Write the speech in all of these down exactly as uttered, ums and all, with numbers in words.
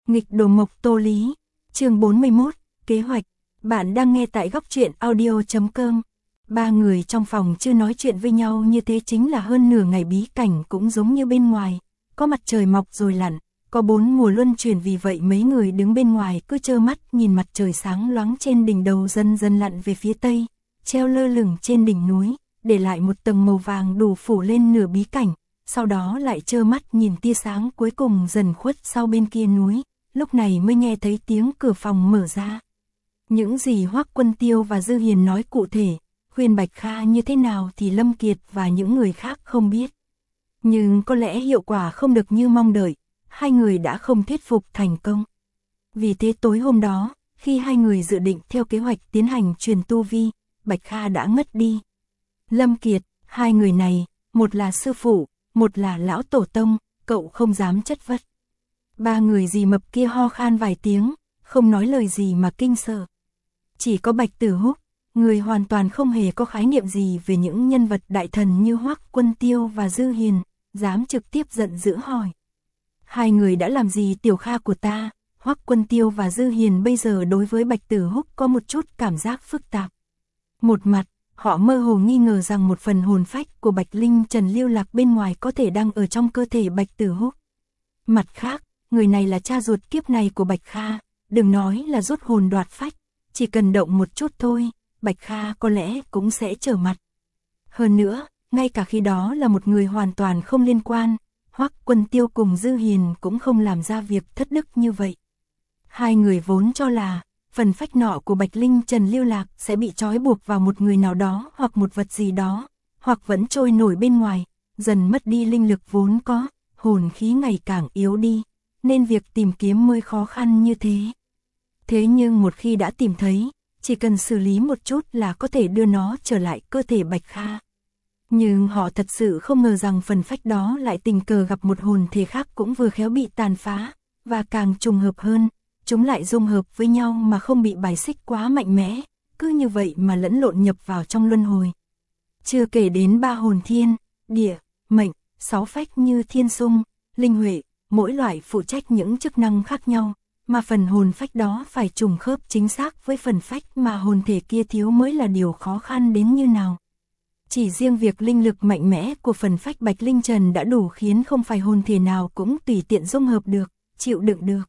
Nghịch đồ mộc Tô Lý, chương bốn mươi mốt, kế hoạch. Bạn đang nghe tại góc truyện audio chấm com. Ba người trong phòng chưa nói chuyện với nhau như thế chính là hơn nửa ngày, bí cảnh cũng giống như bên ngoài, có mặt trời mọc rồi lặn, có bốn mùa luân chuyển, vì vậy mấy người đứng bên ngoài cứ trơ mắt nhìn mặt trời sáng loáng trên đỉnh đầu dần dần lặn về phía tây, treo lơ lửng trên đỉnh núi, để lại một tầng màu vàng đủ phủ lên nửa bí cảnh, sau đó lại trơ mắt nhìn tia sáng cuối cùng dần khuất sau bên kia núi, lúc này mới nghe thấy tiếng cửa phòng mở ra. Những gì Hoắc Quân Tiêu và Dư Hiền nói cụ thể, khuyên Bạch Kha như thế nào thì Lâm Kiệt và những người khác không biết. Nhưng có lẽ hiệu quả không được như mong đợi, hai người đã không thuyết phục thành công. Vì thế tối hôm đó, khi hai người dự định theo kế hoạch tiến hành truyền tu vi, Bạch Kha đã ngất đi. Lâm Kiệt, hai người này, một là sư phụ, một là lão tổ tông, cậu không dám chất vấn. Ba người dì mập kia ho khan vài tiếng, không nói lời gì mà kinh sợ. Chỉ có Bạch Tử Húc, người hoàn toàn không hề có khái niệm gì về những nhân vật đại thần như Hoắc Quân Tiêu và Dư Hiền, dám trực tiếp giận dữ hỏi. Hai người đã làm gì Tiểu Kha của ta? Hoắc Quân Tiêu và Dư Hiền bây giờ đối với Bạch Tử Húc có một chút cảm giác phức tạp. Một mặt, họ mơ hồ nghi ngờ rằng một phần hồn phách của Bạch Linh Trần lưu lạc bên ngoài có thể đang ở trong cơ thể Bạch Tử Húc. Mặt khác, người này là cha ruột kiếp này của Bạch Kha, đừng nói là rút hồn đoạt phách, chỉ cần động một chút thôi, Bạch Kha có lẽ cũng sẽ trở mặt. Hơn nữa, ngay cả khi đó là một người hoàn toàn không liên quan, Hoắc Quân Tiêu cùng Dư Hiền cũng không làm ra việc thất đức như vậy. Hai người vốn cho là phần phách nọ của Bạch Linh Trần lưu lạc sẽ bị trói buộc vào một người nào đó hoặc một vật gì đó, hoặc vẫn trôi nổi bên ngoài, dần mất đi linh lực vốn có, hồn khí ngày càng yếu đi, nên việc tìm kiếm mới khó khăn như thế. Thế nhưng một khi đã tìm thấy, chỉ cần xử lý một chút là có thể đưa nó trở lại cơ thể Bạch Kha. Nhưng họ thật sự không ngờ rằng phần phách đó lại tình cờ gặp một hồn thể khác cũng vừa khéo bị tàn phá, và càng trùng hợp hơn, chúng lại dung hợp với nhau mà không bị bài xích quá mạnh mẽ, cứ như vậy mà lẫn lộn nhập vào trong luân hồi. Chưa kể đến ba hồn thiên, địa, mệnh, sáu phách như thiên xung, linh huệ, mỗi loại phụ trách những chức năng khác nhau, mà phần hồn phách đó phải trùng khớp chính xác với phần phách mà hồn thể kia thiếu mới là điều khó khăn đến như nào. Chỉ riêng việc linh lực mạnh mẽ của phần phách Bạch Linh Trần đã đủ khiến không phải hồn thể nào cũng tùy tiện dung hợp được, chịu đựng được.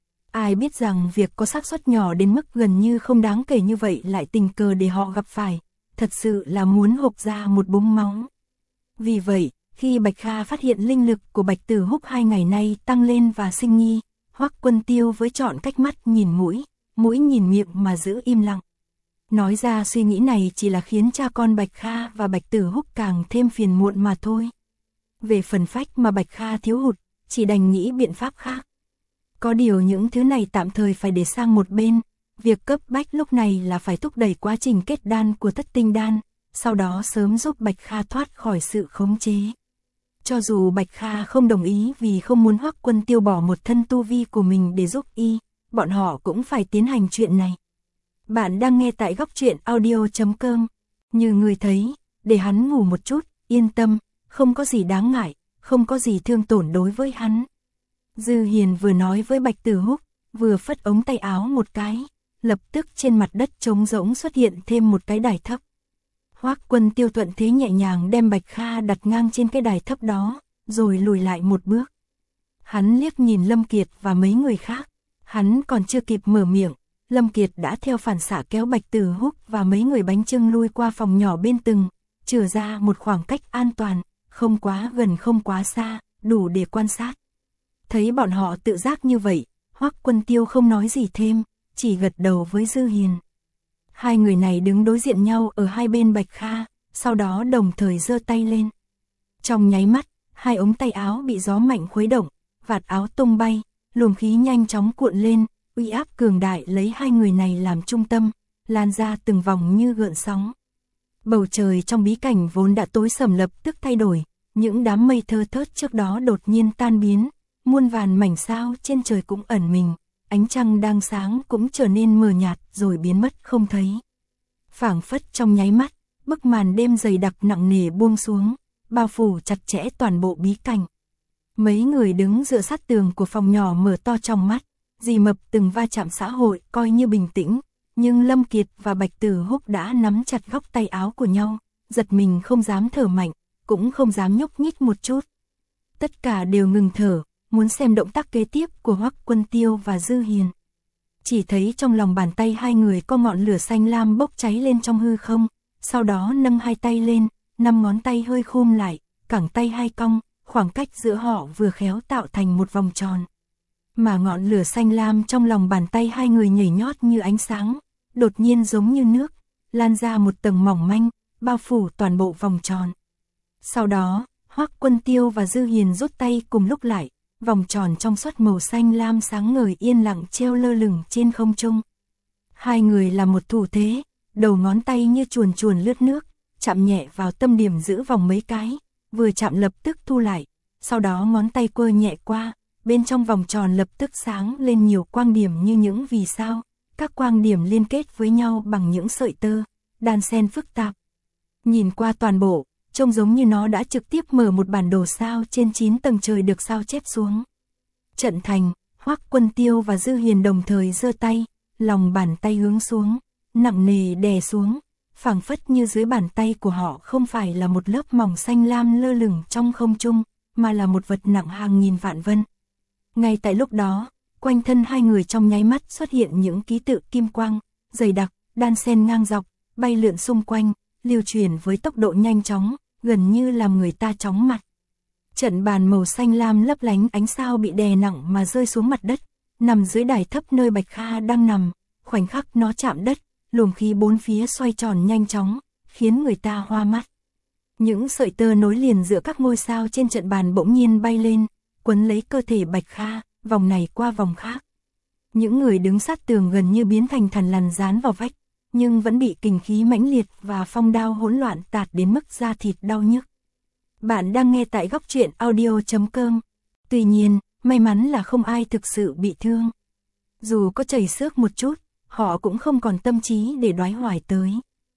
Ai biết rằng việc có xác suất nhỏ đến mức gần như không đáng kể như vậy lại tình cờ để họ gặp phải, thật sự là muốn hộc ra một búng máu. Vì vậy, khi Bạch Kha phát hiện linh lực của Bạch Tử Húc hai ngày nay tăng lên và sinh nghi, Hoắc Quân Tiêu với chọn cách mắt nhìn mũi, mũi nhìn miệng mà giữ im lặng. Nói ra suy nghĩ này chỉ là khiến cha con Bạch Kha và Bạch Tử Húc càng thêm phiền muộn mà thôi. Về phần phách mà Bạch Kha thiếu hụt, chỉ đành nghĩ biện pháp khác. Có điều những thứ này tạm thời phải để sang một bên, việc cấp bách lúc này là phải thúc đẩy quá trình kết đan của Thất Tinh Đan, sau đó sớm giúp Bạch Kha thoát khỏi sự khống chế. Cho dù Bạch Kha không đồng ý vì không muốn Hoắc Quân Tiêu bỏ một thân tu vi của mình để giúp y, bọn họ cũng phải tiến hành chuyện này. Bạn đang nghe tại góc truyện audio chấm com. Như người thấy, để hắn ngủ một chút, yên tâm, không có gì đáng ngại, không có gì thương tổn đối với hắn. Dư Hiền vừa nói với Bạch Tử Húc, vừa phất ống tay áo một cái, lập tức trên mặt đất trống rỗng xuất hiện thêm một cái đài thấp. Hoắc Quân Tiêu thuận thế nhẹ nhàng đem Bạch Kha đặt ngang trên cái đài thấp đó, rồi lùi lại một bước. Hắn liếc nhìn Lâm Kiệt và mấy người khác, hắn còn chưa kịp mở miệng, Lâm Kiệt đã theo phản xạ kéo Bạch Tử Húc và mấy người bánh chưng lui qua phòng nhỏ bên từng, chừa ra một khoảng cách an toàn, không quá gần không quá xa, đủ để quan sát. Thấy bọn họ tự giác như vậy, Hoắc Quân Tiêu không nói gì thêm, chỉ gật đầu với Dư Hiền. Hai người này đứng đối diện nhau ở hai bên Bạch Kha, sau đó đồng thời giơ tay lên. Trong nháy mắt, hai ống tay áo bị gió mạnh khuấy động, vạt áo tung bay, luồng khí nhanh chóng cuộn lên, uy áp cường đại lấy hai người này làm trung tâm, lan ra từng vòng như gợn sóng. Bầu trời trong bí cảnh vốn đã tối sầm lập tức thay đổi, những đám mây thơ thớt trước đó đột nhiên tan biến, muôn vàn mảnh sao trên trời cũng ẩn mình, ánh trăng đang sáng cũng trở nên mờ nhạt rồi biến mất không thấy. Phảng phất trong nháy mắt, bức màn đêm dày đặc nặng nề buông xuống, bao phủ chặt chẽ toàn bộ bí cảnh. Mấy người đứng dựa sát tường của phòng nhỏ mở to trong mắt, dì Mập từng va chạm xã hội coi như bình tĩnh, nhưng Lâm Kiệt và Bạch Tử Húc đã nắm chặt góc tay áo của nhau, giật mình không dám thở mạnh, cũng không dám nhúc nhích một chút. Tất cả đều ngừng thở, muốn xem động tác kế tiếp của Hoắc Quân Tiêu và Dư Hiền. Chỉ thấy trong lòng bàn tay hai người có ngọn lửa xanh lam bốc cháy lên trong hư không, sau đó nâng hai tay lên, năm ngón tay hơi khum lại, cẳng tay hai cong, khoảng cách giữa họ vừa khéo tạo thành một vòng tròn. Mà ngọn lửa xanh lam trong lòng bàn tay hai người nhảy nhót như ánh sáng, đột nhiên giống như nước, lan ra một tầng mỏng manh, bao phủ toàn bộ vòng tròn. Sau đó, Hoắc Quân Tiêu và Dư Hiền rút tay cùng lúc lại, vòng tròn trong suốt màu xanh lam sáng ngời yên lặng treo lơ lửng trên không trung. Hai người làm một thủ thế, đầu ngón tay như chuồn chuồn lướt nước, chạm nhẹ vào tâm điểm giữ vòng mấy cái, vừa chạm lập tức thu lại, sau đó ngón tay quơ nhẹ qua, bên trong vòng tròn lập tức sáng lên nhiều quang điểm như những vì sao, các quang điểm liên kết với nhau bằng những sợi tơ, đan xen phức tạp. Nhìn qua toàn bộ, trông giống như nó đã trực tiếp mở một bản đồ sao trên chín tầng trời được sao chép xuống. Trận thành, Hoắc Quân Tiêu và Dư Hiền đồng thời giơ tay, lòng bàn tay hướng xuống, nặng nề đè xuống, phảng phất như dưới bàn tay của họ không phải là một lớp mỏng xanh lam lơ lửng trong không trung, mà là một vật nặng hàng nghìn vạn vân. Ngay tại lúc đó, quanh thân hai người trong nháy mắt xuất hiện những ký tự kim quang, dày đặc, đan xen ngang dọc, bay lượn xung quanh, lưu truyền với tốc độ nhanh chóng, gần như làm người ta chóng mặt. Trận bàn màu xanh lam lấp lánh ánh sao bị đè nặng mà rơi xuống mặt đất, nằm dưới đài thấp nơi Bạch Kha đang nằm, khoảnh khắc nó chạm đất, luồng khí bốn phía xoay tròn nhanh chóng, khiến người ta hoa mắt. Những sợi tơ nối liền giữa các ngôi sao trên trận bàn bỗng nhiên bay lên, quấn lấy cơ thể Bạch Kha, vòng này qua vòng khác. Những người đứng sát tường gần như biến thành thằn lằn dán vào vách, nhưng vẫn bị kình khí mãnh liệt và phong đao hỗn loạn tạt đến mức da thịt đau nhức. Bạn đang nghe tại góc truyện audio chấm com. Tuy nhiên, may mắn là không ai thực sự bị thương. Dù có chảy xước một chút, họ cũng không còn tâm trí để đoái hoài tới.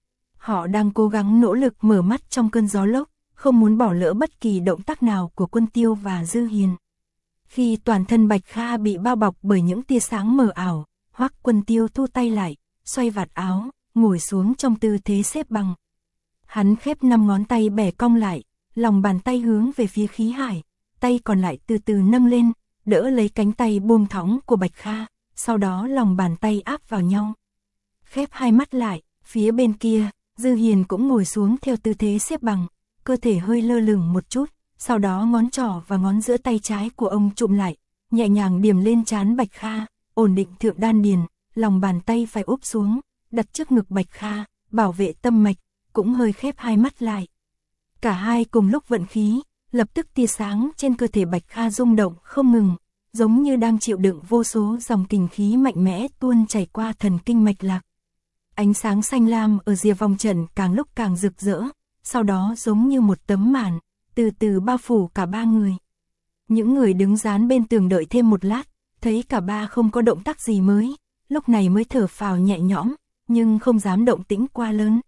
Họ đang cố gắng nỗ lực mở mắt trong cơn gió lốc, không muốn bỏ lỡ bất kỳ động tác nào của Quân Tiêu và Dư Hiền. Khi toàn thân Bạch Kha bị bao bọc bởi những tia sáng mờ ảo, Hoắc Quân Tiêu thu tay lại, xoay vạt áo, ngồi xuống trong tư thế xếp bằng. Hắn khép năm ngón tay bẻ cong lại, lòng bàn tay hướng về phía khí hải, tay còn lại từ từ nâng lên, đỡ lấy cánh tay buông thõng của Bạch Kha, sau đó lòng bàn tay áp vào nhau. Khép hai mắt lại, phía bên kia, Dư Hiền cũng ngồi xuống theo tư thế xếp bằng, cơ thể hơi lơ lửng một chút, sau đó ngón trỏ và ngón giữa tay trái của ông chụm lại, nhẹ nhàng điểm lên trán Bạch Kha, ổn định thượng đan điền, lòng bàn tay phải úp xuống, đặt trước ngực Bạch Kha, bảo vệ tâm mạch, cũng hơi khép hai mắt lại. Cả hai cùng lúc vận khí, lập tức tia sáng trên cơ thể Bạch Kha rung động không ngừng, giống như đang chịu đựng vô số dòng kình khí mạnh mẽ tuôn chảy qua thần kinh mạch lạc. Ánh sáng xanh lam ở rìa vòng trận càng lúc càng rực rỡ, sau đó giống như một tấm màn, từ từ bao phủ cả ba người. Những người đứng dán bên tường đợi thêm một lát, thấy cả ba không có động tác gì mới, lúc này mới thở phào nhẹ nhõm, nhưng không dám động tĩnh quá lớn.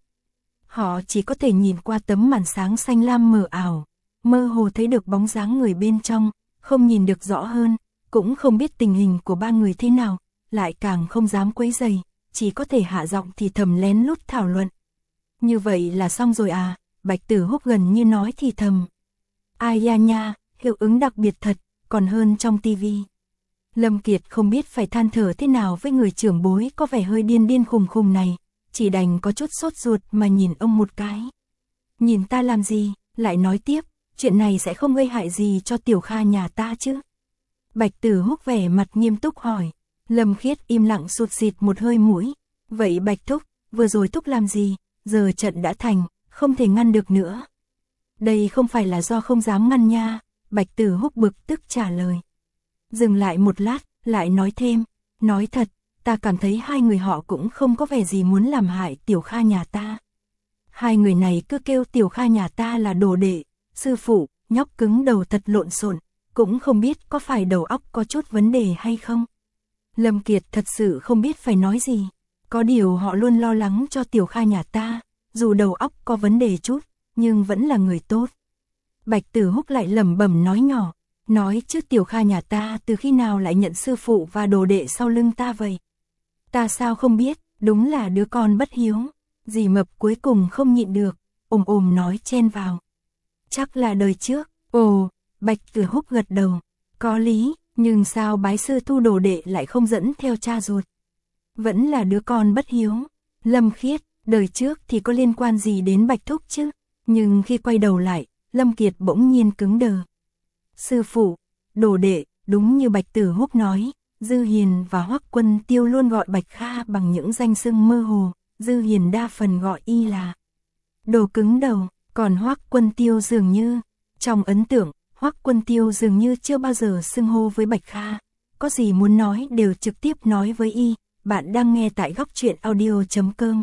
Họ chỉ có thể nhìn qua tấm màn sáng xanh lam mờ ảo, mơ hồ thấy được bóng dáng người bên trong, không nhìn được rõ hơn, cũng không biết tình hình của ba người thế nào, lại càng không dám quấy rầy, chỉ có thể hạ giọng thì thầm lén lút thảo luận. Như vậy là xong rồi à? Bạch Tử Húc gần như nói thì thầm. Ai da nha, hiệu ứng đặc biệt thật, còn hơn trong tivi. Lâm Kiệt không biết phải than thở thế nào với người trưởng bối có vẻ hơi điên điên khùng khùng này, chỉ đành có chút sốt ruột mà nhìn ông một cái. Nhìn ta làm gì, lại nói tiếp, chuyện này sẽ không gây hại gì cho Tiểu Kha nhà ta chứ? Bạch Tử Húc vẻ mặt nghiêm túc hỏi. Lâm Khiết im lặng sụt xịt một hơi mũi. Vậy Bạch Thúc, vừa rồi Thúc làm gì? Giờ trận đã thành, không thể ngăn được nữa. Đây không phải là do không dám ngăn nha, Bạch Tử Húc bực tức trả lời. Dừng lại một lát, lại nói thêm, nói thật, ta cảm thấy hai người họ cũng không có vẻ gì muốn làm hại Tiểu Kha nhà ta. Hai người này cứ kêu Tiểu Kha nhà ta là đồ đệ, sư phụ, nhóc cứng đầu thật lộn xộn, cũng không biết có phải đầu óc có chút vấn đề hay không. Lâm Kiệt thật sự không biết phải nói gì, có điều họ luôn lo lắng cho Tiểu Kha nhà ta, dù đầu óc có vấn đề chút, nhưng vẫn là người tốt. Bạch Tử Húc lại lẩm bẩm nói nhỏ, Nói chứ Tiểu Kha nhà ta từ khi nào lại nhận sư phụ và đồ đệ sau lưng ta vậy? Ta sao không biết, đúng là đứa con bất hiếu. Dì Mập cuối cùng không nhịn được, ồm ồm nói chen vào. Chắc là đời trước. Ồ, Bạch Tử Húc gật đầu. Có lý, nhưng sao bái sư thu đồ đệ lại không dẫn theo cha ruột? Vẫn là đứa con bất hiếu. Lâm Khiết, đời trước thì có liên quan gì đến Bạch Thúc chứ? Nhưng khi quay đầu lại, Lâm Kiệt bỗng nhiên cứng đờ. Sư phụ, đồ đệ, đúng như Bạch Tử Húc nói, Dư Hiền và Hoắc Quân Tiêu luôn gọi Bạch Kha bằng những danh xưng mơ hồ, Dư Hiền đa phần gọi y là đồ cứng đầu, còn Hoắc Quân Tiêu dường như, trong ấn tượng, Hoắc Quân Tiêu dường như chưa bao giờ xưng hô với Bạch Kha, có gì muốn nói đều trực tiếp nói với y. Bạn đang nghe tại góc truyện audio chấm com.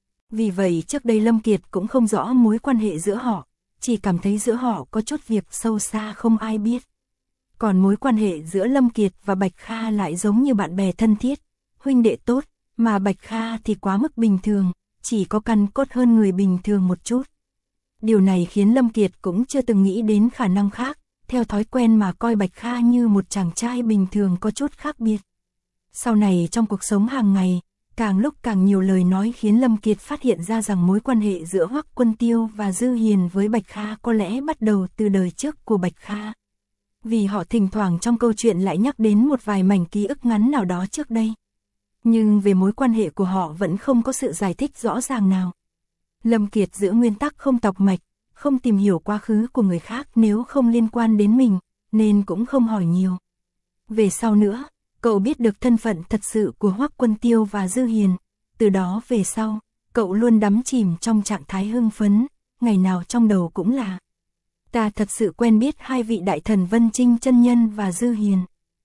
Vì vậy trước đây Lâm Kiệt cũng không rõ mối quan hệ giữa họ, chỉ cảm thấy giữa họ có chút việc sâu xa không ai biết. Còn mối quan hệ giữa Lâm Kiệt và Bạch Kha lại giống như bạn bè thân thiết, huynh đệ tốt, mà Bạch Kha thì quá mức bình thường, chỉ có căn cốt hơn người bình thường một chút. Điều này khiến Lâm Kiệt cũng chưa từng nghĩ đến khả năng khác, theo thói quen mà coi Bạch Kha như một chàng trai bình thường có chút khác biệt. Sau này trong cuộc sống hàng ngày, càng lúc càng nhiều lời nói khiến Lâm Kiệt phát hiện ra rằng mối quan hệ giữa Hoắc Quân Tiêu và Dư Hiền với Bạch Kha có lẽ bắt đầu từ đời trước của Bạch Kha. Vì họ thỉnh thoảng trong câu chuyện lại nhắc đến một vài mảnh ký ức ngắn nào đó trước đây. Nhưng về mối quan hệ của họ vẫn không có sự giải thích rõ ràng nào. Lâm Kiệt giữ nguyên tắc không tọc mạch, không tìm hiểu quá khứ của người khác nếu không liên quan đến mình, nên cũng không hỏi nhiều. Về sau nữa, cậu biết được thân phận thật sự của Hoắc Quân Tiêu và Dư Hiền, từ đó về sau, cậu luôn đắm chìm trong trạng thái hưng phấn, ngày nào trong đầu cũng là ta thật sự quen biết hai vị đại thần Vân Trinh chân nhân và Dư Hiền.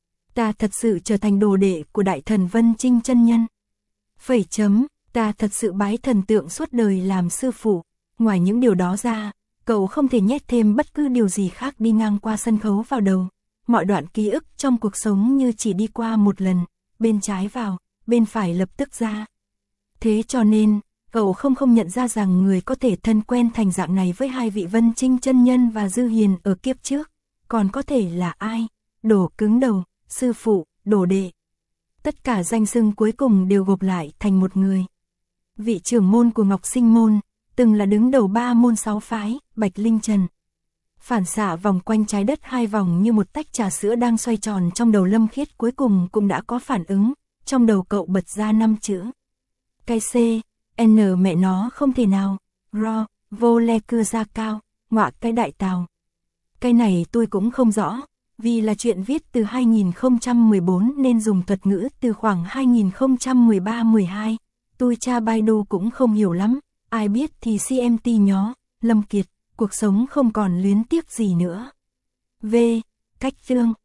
Ta thật sự trở thành đồ đệ của đại thần Vân Trinh chân nhân. Phẩy chấm, ta thật sự bái thần tượng suốt đời làm sư phụ. Ngoài những điều đó ra, cậu không thể nhét thêm bất cứ điều gì khác đi ngang qua sân khấu vào đầu. Mọi đoạn ký ức trong cuộc sống như chỉ đi qua một lần, bên trái vào, bên phải lập tức ra. Thế cho nên, cậu không không nhận ra rằng người có thể thân quen thành dạng này với hai vị Vân Trinh chân nhân và Dư Hiền ở kiếp trước, còn có thể là ai? Đồ cứng đầu, sư phụ, đồ đệ. Tất cả danh xưng cuối cùng đều gộp lại thành một người. Vị trưởng môn của Ngọc Sinh môn, từng là đứng đầu ba môn sáu phái, Bạch Linh Trần. Phản xạ vòng quanh trái đất hai vòng như một tách trà sữa đang xoay tròn trong đầu Lâm Khiết cuối cùng cũng đã có phản ứng, trong đầu cậu bật ra năm chữ. Cái C, N mẹ nó không thể nào, Ro, vô le cưa ra cao, ngọa cái đại tàu. Cái này tôi cũng không rõ, vì là chuyện viết từ hai nghìn không trăm mười bốn nên dùng thuật ngữ từ khoảng hai nghìn không trăm mười ba mười hai, tôi tra Baidu cũng không hiểu lắm, ai biết thì xê em tê nhó, Lâm Kiệt. Cuộc sống không còn luyến tiếc gì nữa. V. Cách tương.